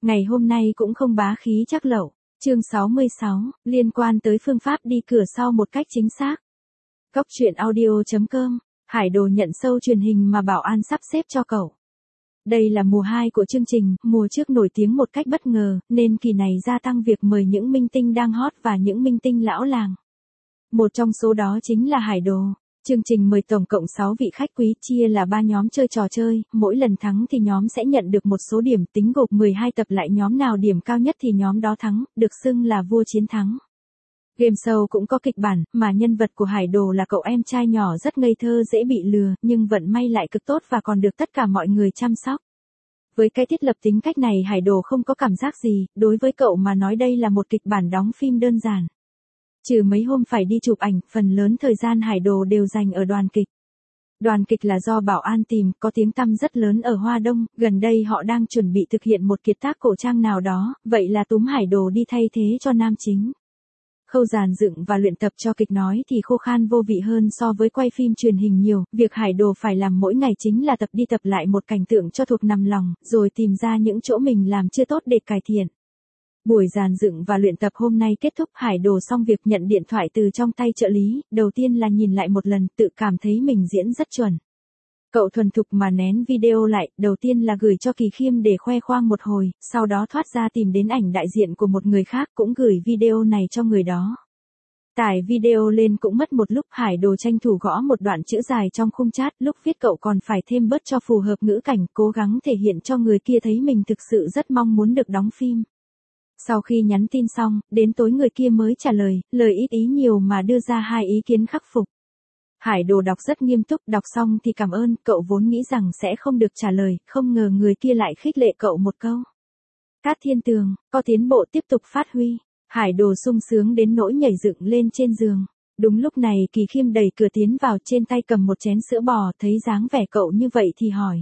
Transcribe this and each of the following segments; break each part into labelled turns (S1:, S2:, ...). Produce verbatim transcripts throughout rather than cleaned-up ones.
S1: Ngày hôm nay cũng không bá khí chắc lẩu. Chương sáu mươi sáu, liên quan tới phương pháp đi cửa sau một cách chính xác. Cốc truyện audio chấm com, Hải Đồ nhận show truyền hình mà Bảo An sắp xếp cho cậu. Đây là mùa hai của chương trình, mùa trước nổi tiếng một cách bất ngờ, nên kỳ này gia tăng việc mời những minh tinh đang hot và những minh tinh lão làng. Một trong số đó chính là Hải Đồ. Chương trình mời tổng cộng sáu vị khách quý, chia là ba nhóm chơi trò chơi, mỗi lần thắng thì nhóm sẽ nhận được một số điểm, tính gộp mười hai tập lại nhóm nào điểm cao nhất thì nhóm đó thắng, được xưng là vua chiến thắng. Game show cũng có kịch bản, mà nhân vật của Hải Đồ là cậu em trai nhỏ rất ngây thơ dễ bị lừa, nhưng vận may lại cực tốt và còn được tất cả mọi người chăm sóc. Với cái thiết lập tính cách này Hải Đồ không có cảm giác gì, đối với cậu mà nói đây là một kịch bản đóng phim đơn giản. Trừ mấy hôm phải đi chụp ảnh, phần lớn thời gian Hải Đồ đều dành ở đoàn kịch. Đoàn kịch là do Bảo An tìm, có tiếng tăm rất lớn ở Hoa Đông, gần đây họ đang chuẩn bị thực hiện một kiệt tác cổ trang nào đó, vậy là túm Hải Đồ đi thay thế cho nam chính. Khâu dàn dựng và luyện tập cho kịch nói thì khô khan vô vị hơn so với quay phim truyền hình nhiều, việc Hải Đồ phải làm mỗi ngày chính là tập đi tập lại một cảnh tượng cho thuộc nằm lòng, rồi tìm ra những chỗ mình làm chưa tốt để cải thiện. Buổi dàn dựng và luyện tập hôm nay kết thúc, Hải Đồ xong việc nhận điện thoại từ trong tay trợ lý, đầu tiên là nhìn lại một lần, tự cảm thấy mình diễn rất chuẩn. Cậu thuần thục mà nén video lại, đầu tiên là gửi cho Kỳ Khiêm để khoe khoang một hồi, sau đó thoát ra tìm đến ảnh đại diện của một người khác cũng gửi video này cho người đó. Tải video lên cũng mất một lúc, Hải Đồ tranh thủ gõ một đoạn chữ dài trong khung chat, lúc viết cậu còn phải thêm bớt cho phù hợp ngữ cảnh, cố gắng thể hiện cho người kia thấy mình thực sự rất mong muốn được đóng phim. Sau khi nhắn tin xong, đến tối người kia mới trả lời, lời ít ý nhiều mà đưa ra hai ý kiến khắc phục. Hải Đồ đọc rất nghiêm túc, đọc xong thì cảm ơn, cậu vốn nghĩ rằng sẽ không được trả lời, không ngờ người kia lại khích lệ cậu một câu. Cát Thiên Tường, có tiến bộ tiếp tục phát huy. Hải Đồ sung sướng đến nỗi nhảy dựng lên trên giường. Đúng lúc này Kỳ Khiêm đẩy cửa tiến vào, trên tay cầm một chén sữa bò, thấy dáng vẻ cậu như vậy thì hỏi.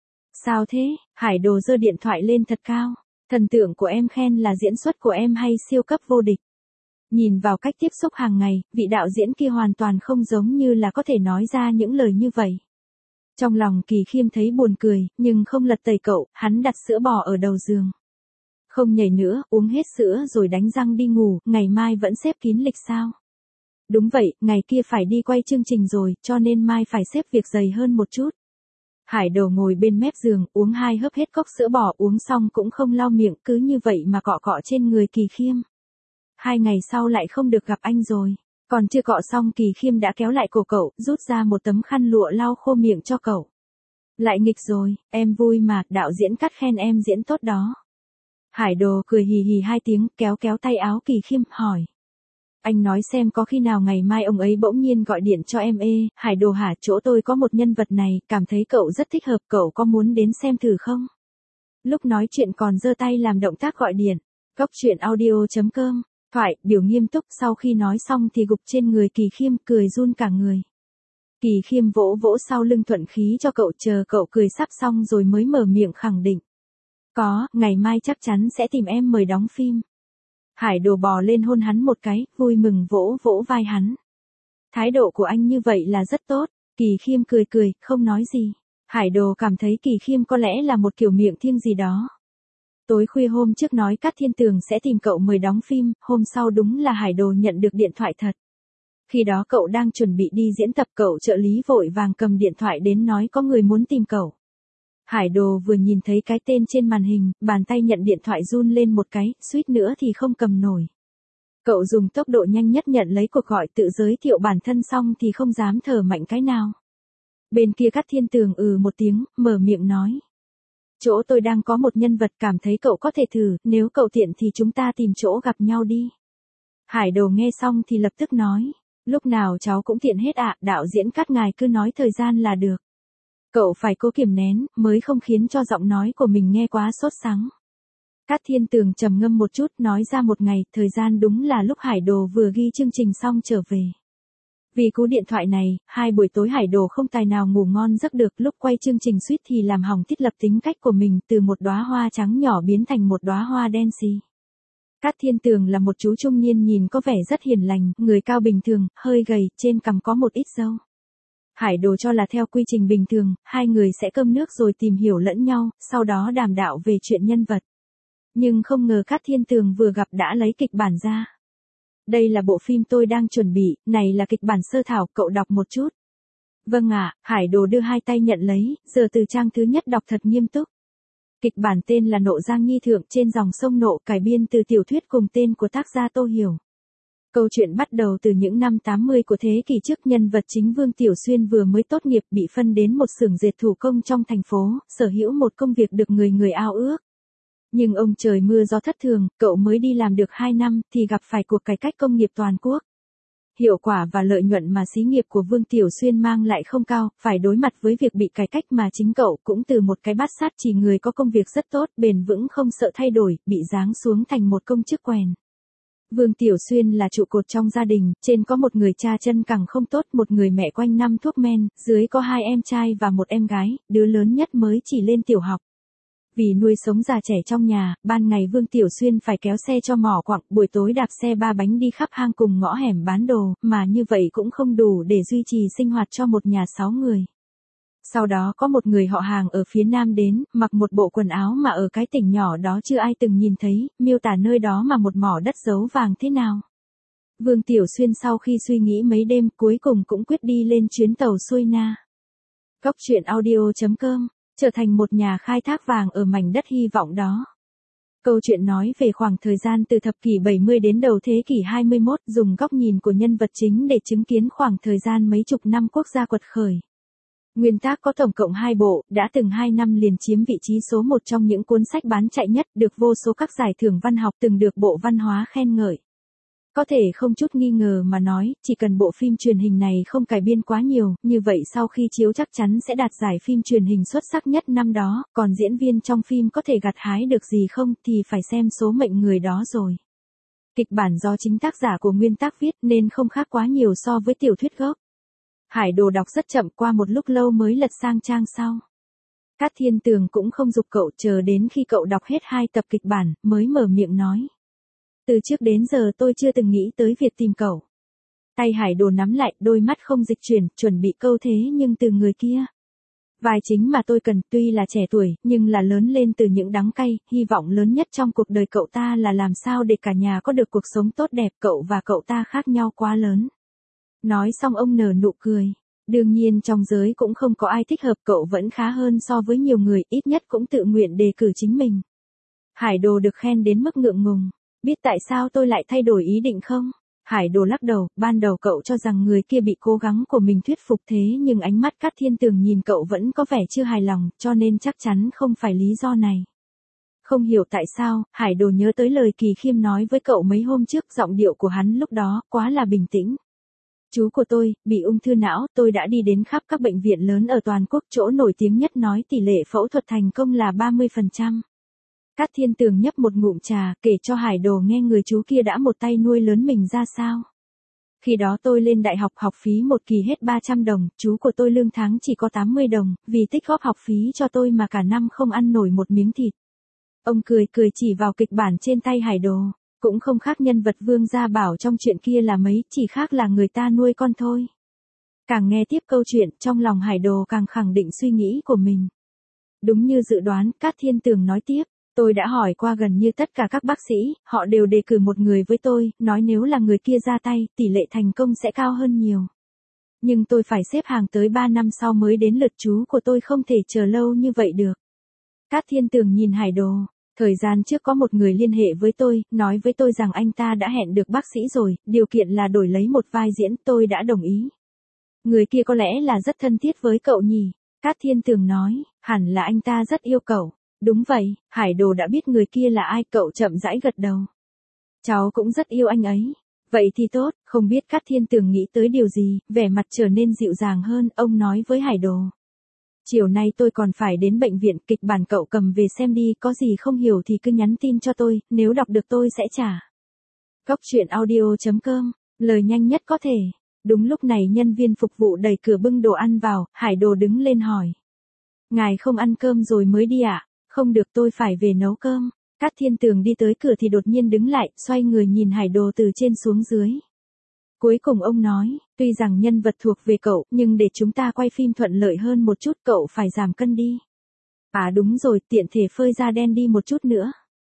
S1: Sao thế? Hải Đồ giơ điện thoại lên thật cao. Thần tượng của em khen là diễn xuất của em hay siêu cấp vô địch. Nhìn vào cách tiếp xúc hàng ngày, vị đạo diễn kia hoàn toàn không giống như là có thể nói ra những lời như vậy. Trong lòng Kỳ Khiêm thấy buồn cười, nhưng không lật tẩy cậu, hắn đặt sữa bò ở đầu giường. Không nhảy nữa, uống hết sữa rồi đánh răng đi ngủ, ngày mai vẫn xếp kín lịch sao? Đúng vậy, ngày kia phải đi quay chương trình rồi, cho nên mai phải xếp việc dày hơn một chút. Hải Đồ ngồi bên mép giường, uống hai hớp hết cốc sữa bò, uống xong cũng không lau miệng, cứ như vậy mà cọ cọ trên người Kỳ Khiêm. Hai ngày sau lại không được gặp anh rồi. Còn chưa cọ xong Kỳ Khiêm đã kéo lại cổ cậu, rút ra một tấm khăn lụa lau khô miệng cho cậu. Lại nghịch rồi, em vui mà, đạo diễn Cát khen em diễn tốt đó. Hải Đồ cười hì hì hai tiếng, kéo kéo tay áo Kỳ Khiêm, hỏi. Anh nói xem có khi nào ngày mai ông ấy bỗng nhiên gọi điện cho em ê, Hải Đồ hả, chỗ tôi có một nhân vật này, cảm thấy cậu rất thích hợp, cậu có muốn đến xem thử không? Lúc nói chuyện còn giơ tay làm động tác gọi điện. Cốc truyện audio chấm com, thoại, biểu nghiêm túc, sau khi nói xong thì gục trên người Kỳ Khiêm, cười run cả người. Kỳ Khiêm vỗ vỗ sau lưng thuận khí cho cậu, chờ cậu cười sắp xong rồi mới mở miệng khẳng định. Có, ngày mai chắc chắn sẽ tìm em mời đóng phim. Hải Đồ bò lên hôn hắn một cái, vui mừng vỗ vỗ vai hắn. Thái độ của anh như vậy là rất tốt. Kỳ Khiêm cười cười, không nói gì. Hải Đồ cảm thấy Kỳ Khiêm có lẽ là một kiểu miệng thiêng gì đó. Tối khuya hôm trước nói Cát Thiên Tường sẽ tìm cậu mời đóng phim, hôm sau đúng là Hải Đồ nhận được điện thoại thật. Khi đó cậu đang chuẩn bị đi diễn tập, cậu trợ lý vội vàng cầm điện thoại đến nói có người muốn tìm cậu. Hải Đồ vừa nhìn thấy cái tên trên màn hình, bàn tay nhận điện thoại run lên một cái, suýt nữa thì không cầm nổi. Cậu dùng tốc độ nhanh nhất nhận lấy cuộc gọi, tự giới thiệu bản thân xong thì không dám thở mạnh cái nào. Bên kia Cát Thiên Tường ừ một tiếng, mở miệng nói. Chỗ tôi đang có một nhân vật, cảm thấy cậu có thể thử, nếu cậu tiện thì chúng ta tìm chỗ gặp nhau đi. Hải Đồ nghe xong thì lập tức nói. Lúc nào cháu cũng tiện hết ạ, đạo diễn Cát ngài cứ nói thời gian là được. Cậu phải cố kiềm nén, mới không khiến cho giọng nói của mình nghe quá sốt sắng. Cát Thiên Tường trầm ngâm một chút, nói ra một ngày, thời gian đúng là lúc Hải Đồ vừa ghi chương trình xong trở về. Vì cú điện thoại này, hai buổi tối Hải Đồ không tài nào ngủ ngon giấc được, lúc quay chương trình suýt thì làm hỏng thiết lập tính cách của mình, từ một đóa hoa trắng nhỏ biến thành một đóa hoa đen xì. Cát Thiên Tường là một chú trung niên nhìn có vẻ rất hiền lành, người cao bình thường, hơi gầy, trên cằm có một ít râu. Hải Đồ cho là theo quy trình bình thường, hai người sẽ cơm nước rồi tìm hiểu lẫn nhau, sau đó đàm đạo về chuyện nhân vật. Nhưng không ngờ Cát Thiên Tường vừa gặp đã lấy kịch bản ra. Đây là bộ phim tôi đang chuẩn bị, này là kịch bản sơ thảo, cậu đọc một chút. Vâng ạ, Hải Đồ đưa hai tay nhận lấy, giờ từ trang thứ nhất đọc thật nghiêm túc. Kịch bản tên là Nộ Giang Nhi Thượng trên dòng sông Nộ, cải biên từ tiểu thuyết cùng tên của tác giả Tô Hiểu. Câu chuyện bắt đầu từ những năm tám mươi của thế kỷ trước, nhân vật chính Vương Tiểu Xuyên vừa mới tốt nghiệp bị phân đến một xưởng dệt thủ công trong thành phố, sở hữu một công việc được người người ao ước. Nhưng ông trời mưa gió thất thường, cậu mới đi làm được hai năm thì gặp phải cuộc cải cách công nghiệp toàn quốc. Hiệu quả và lợi nhuận mà xí nghiệp của Vương Tiểu Xuyên mang lại không cao, phải đối mặt với việc bị cải cách mà chính cậu cũng từ một cái bát sát chỉ người có công việc rất tốt, bền vững không sợ thay đổi, bị giáng xuống thành một công chức quèn. Vương Tiểu Xuyên là trụ cột trong gia đình, trên có một người cha chân cẳng không tốt, một người mẹ quanh năm thuốc men, dưới có hai em trai và một em gái, đứa lớn nhất mới chỉ lên tiểu học. Vì nuôi sống già trẻ trong nhà, ban ngày Vương Tiểu Xuyên phải kéo xe cho mỏ quặng, buổi tối đạp xe ba bánh đi khắp hang cùng ngõ hẻm bán đồ, mà như vậy cũng không đủ để duy trì sinh hoạt cho một nhà sáu người. Sau đó có một người họ hàng ở phía nam đến, mặc một bộ quần áo mà ở cái tỉnh nhỏ đó chưa ai từng nhìn thấy, miêu tả nơi đó mà một mỏ đất giấu vàng thế nào. Vương Tiểu Xuyên sau khi suy nghĩ mấy đêm cuối cùng cũng quyết đi lên chuyến tàu xuôi Na. Cóc truyện audio chấm com trở thành một nhà khai thác vàng ở mảnh đất hy vọng đó. Câu chuyện nói về khoảng thời gian từ thập kỷ bảy mươi đến đầu thế kỷ hai mươi mốt, dùng góc nhìn của nhân vật chính để chứng kiến khoảng thời gian mấy chục năm quốc gia quật khởi. Nguyên tác có tổng cộng hai bộ, đã từng hai năm liền chiếm vị trí số một trong những cuốn sách bán chạy nhất, được vô số các giải thưởng văn học, từng được Bộ Văn hóa khen ngợi. Có thể không chút nghi ngờ mà nói, chỉ cần bộ phim truyền hình này không cải biên quá nhiều, như vậy sau khi chiếu chắc chắn sẽ đạt giải phim truyền hình xuất sắc nhất năm đó, còn diễn viên trong phim có thể gặt hái được gì không thì phải xem số mệnh người đó rồi. Kịch bản do chính tác giả của nguyên tác viết nên không khác quá nhiều so với tiểu thuyết gốc. Hải Đồ đọc rất chậm, qua một lúc lâu mới lật sang trang sau. Cát Thiên Tường cũng không giục cậu, chờ đến khi cậu đọc hết hai tập kịch bản, mới mở miệng nói. Từ trước đến giờ tôi chưa từng nghĩ tới việc tìm cậu. Tay Hải Đồ nắm lại, đôi mắt không dịch chuyển, chuẩn bị câu thế nhưng từ người kia. Vai chính mà tôi cần, tuy là trẻ tuổi, nhưng là lớn lên từ những đắng cay, hy vọng lớn nhất trong cuộc đời cậu ta là làm sao để cả nhà có được cuộc sống tốt đẹp, cậu và cậu ta khác nhau quá lớn. Nói xong ông nở nụ cười. Đương nhiên trong giới cũng không có ai thích hợp, cậu vẫn khá hơn so với nhiều người, ít nhất cũng tự nguyện đề cử chính mình. Hải Đồ được khen đến mức ngượng ngùng. Biết tại sao tôi lại thay đổi ý định không? Hải Đồ lắc đầu, ban đầu cậu cho rằng người kia bị cố gắng của mình thuyết phục, thế nhưng ánh mắt Cát Thiên Tường nhìn cậu vẫn có vẻ chưa hài lòng, cho nên chắc chắn không phải lý do này. Không hiểu tại sao, Hải Đồ nhớ tới lời Kỳ Khiêm nói với cậu mấy hôm trước, giọng điệu của hắn lúc đó quá là bình tĩnh. Chú của tôi, bị ung thư não, tôi đã đi đến khắp các bệnh viện lớn ở toàn quốc, chỗ nổi tiếng nhất nói tỷ lệ phẫu thuật thành công là ba mươi phần trăm. Cát Thiên Tường nhấp một ngụm trà, kể cho Hải Đồ nghe người chú kia đã một tay nuôi lớn mình ra sao. Khi đó tôi lên đại học, học phí một kỳ hết ba trăm đồng, chú của tôi lương tháng chỉ có tám mươi đồng, vì tích góp học phí cho tôi mà cả năm không ăn nổi một miếng thịt. Ông cười cười chỉ vào kịch bản trên tay Hải Đồ. Cũng không khác nhân vật Vương Gia Bảo trong chuyện kia là mấy, chỉ khác là người ta nuôi con thôi. Càng nghe tiếp câu chuyện, trong lòng Hải Đồ càng khẳng định suy nghĩ của mình. Đúng như dự đoán, Cát Thiên Tường nói tiếp, tôi đã hỏi qua gần như tất cả các bác sĩ, họ đều đề cử một người với tôi, nói nếu là người kia ra tay, tỷ lệ thành công sẽ cao hơn nhiều. Nhưng tôi phải xếp hàng tới ba năm sau mới đến lượt chú của tôi, không thể chờ lâu như vậy được. Cát Thiên Tường nhìn Hải Đồ. Thời gian trước có một người liên hệ với tôi, nói với tôi rằng anh ta đã hẹn được bác sĩ rồi, điều kiện là đổi lấy một vai diễn, tôi đã đồng ý. Người kia có lẽ là rất thân thiết với cậu nhỉ? Cát Thiên Tường nói, hẳn là anh ta rất yêu cậu. Đúng vậy, Hải Đồ đã biết người kia là ai, cậu chậm rãi gật đầu. Cháu cũng rất yêu anh ấy. Vậy thì tốt, không biết Cát Thiên Tường nghĩ tới điều gì, vẻ mặt trở nên dịu dàng hơn, ông nói với Hải Đồ. Chiều nay tôi còn phải đến bệnh viện, kịch bản cậu cầm về xem đi, có gì không hiểu thì cứ nhắn tin cho tôi, nếu đọc được tôi sẽ trả. Cóc truyện audio chấm com, lời nhanh nhất có thể. Đúng lúc này nhân viên phục vụ đẩy cửa bưng đồ ăn vào, Hải Đồ đứng lên hỏi. Ngài không ăn cơm rồi mới đi ạ? À? Không được, tôi phải về nấu cơm. Cát Thiên Tường đi tới cửa thì đột nhiên đứng lại, xoay người nhìn Hải Đồ từ trên xuống dưới. Cuối cùng ông nói, tuy rằng nhân vật thuộc về cậu, nhưng để chúng ta quay phim thuận lợi hơn một chút, cậu phải giảm cân đi. À đúng rồi, tiện thể phơi da đen đi một chút nữa.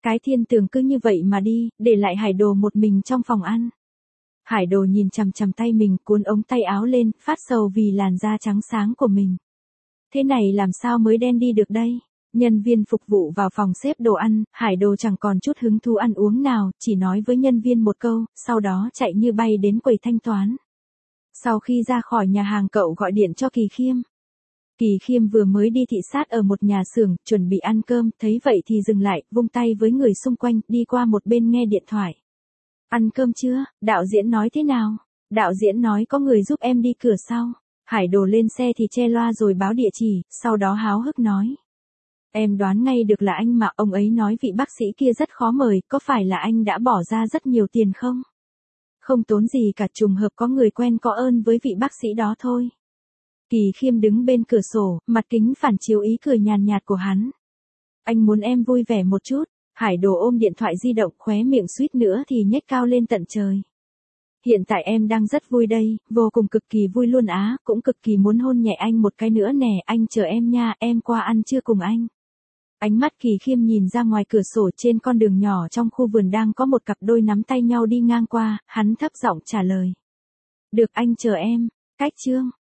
S1: Cái thiên tường cứ như vậy mà đi, để lại Hải Đồ một mình trong phòng ăn. Hải Đồ nhìn chằm chằm tay mình, cuốn ống tay áo lên, phát sầu vì làn da trắng sáng của mình. Thế này làm sao mới đen đi được đây? Nhân viên phục vụ vào phòng xếp đồ ăn, Hải Đồ chẳng còn chút hứng thú ăn uống nào, chỉ nói với nhân viên một câu, sau đó chạy như bay đến quầy thanh toán. Sau khi ra khỏi nhà hàng cậu gọi điện cho Kỳ Khiêm. Kỳ Khiêm vừa mới đi thị sát ở một nhà xưởng, chuẩn bị ăn cơm, thấy vậy thì dừng lại, vung tay với người xung quanh, đi qua một bên nghe điện thoại. Ăn cơm chưa, đạo diễn nói thế nào? Đạo diễn nói có người giúp em đi cửa sau. Hải Đồ lên xe thì che loa rồi báo địa chỉ, sau đó háo hức nói. Em đoán ngay được là anh mà, ông ấy nói vị bác sĩ kia rất khó mời, có phải là anh đã bỏ ra rất nhiều tiền không? Không tốn gì cả, trùng hợp có người quen có ơn với vị bác sĩ đó thôi. Kỳ Khiêm đứng bên cửa sổ, mặt kính phản chiếu ý cười nhàn nhạt của hắn. Anh muốn em vui vẻ một chút. Hải Đồ ôm điện thoại di động, khóe miệng suýt nữa thì nhếch cao lên tận trời. Hiện tại em đang rất vui đây, vô cùng cực kỳ vui luôn á, cũng cực kỳ muốn hôn nhẹ anh một cái nữa nè, anh chờ em nha, em qua ăn trưa cùng anh. Ánh mắt Kỳ Khiêm nhìn ra ngoài cửa sổ, trên con đường nhỏ trong khu vườn đang có một cặp đôi nắm tay nhau đi ngang qua, hắn thấp giọng trả lời. Được, anh chờ em. Cách chương